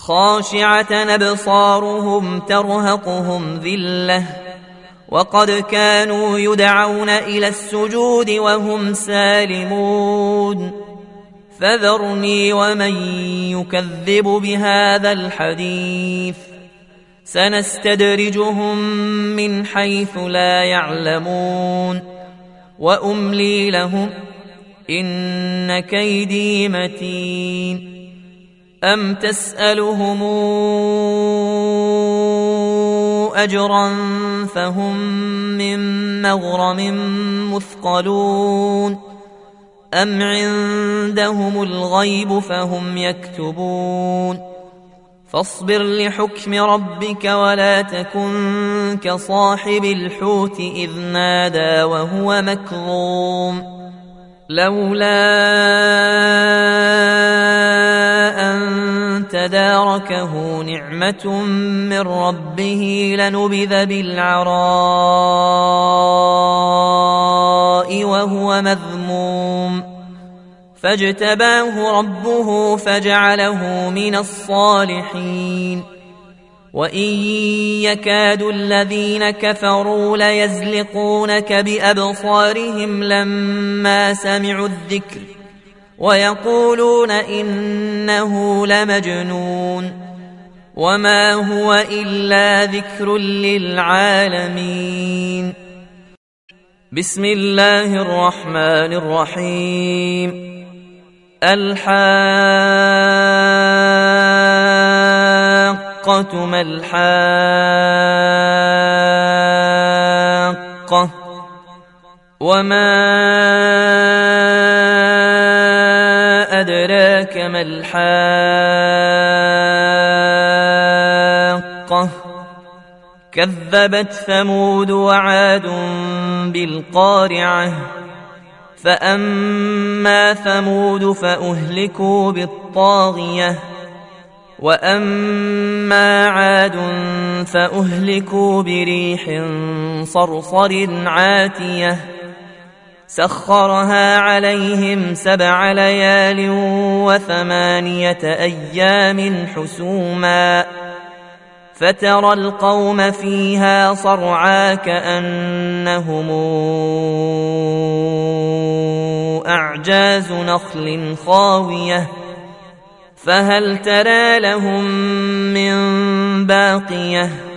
خاشعة أبصارهم ترهقهم ذلة وقد كانوا يدعون إلى السجود وهم سالمون فذرني ومن يكذب بهذا الحديث سنستدرجهم من حيث لا يعلمون وأملي لهم إن كيدي متين أم تسألهم أجرا فهم من مغرم مثقلون أم عندهم الغيب فهم يكتبون فاصبر لحكم ربك ولا تكن كصاحب الحوت إذ نادى وهو مكظوم لولا أن تداركه نعمة من ربه لنبذ بالعراء وهو مذموم فاجتباه ربه فجعله من الصالحين وإن يكاد الذين كفروا ليزلقونك بأبصارهم لما سمعوا الذكر ويقولون إنه لمجنون وما هو إلا ذكر للعالمين بسم الله الرحمن الرحيم الحاقة ما الحاقة وما أدراك ما الحاقة كذبت ثمود وعاد بالقارعة فأما ثمود فأهلكوا بالطاغية وأما عاد فأهلكوا بريح صرصر عاتية سخرها عليهم 7 ليال و8 أيام حسوما فترى القوم فيها صرعا كأنهم أعجاز نخل خاوية فهل ترى لهم من باقية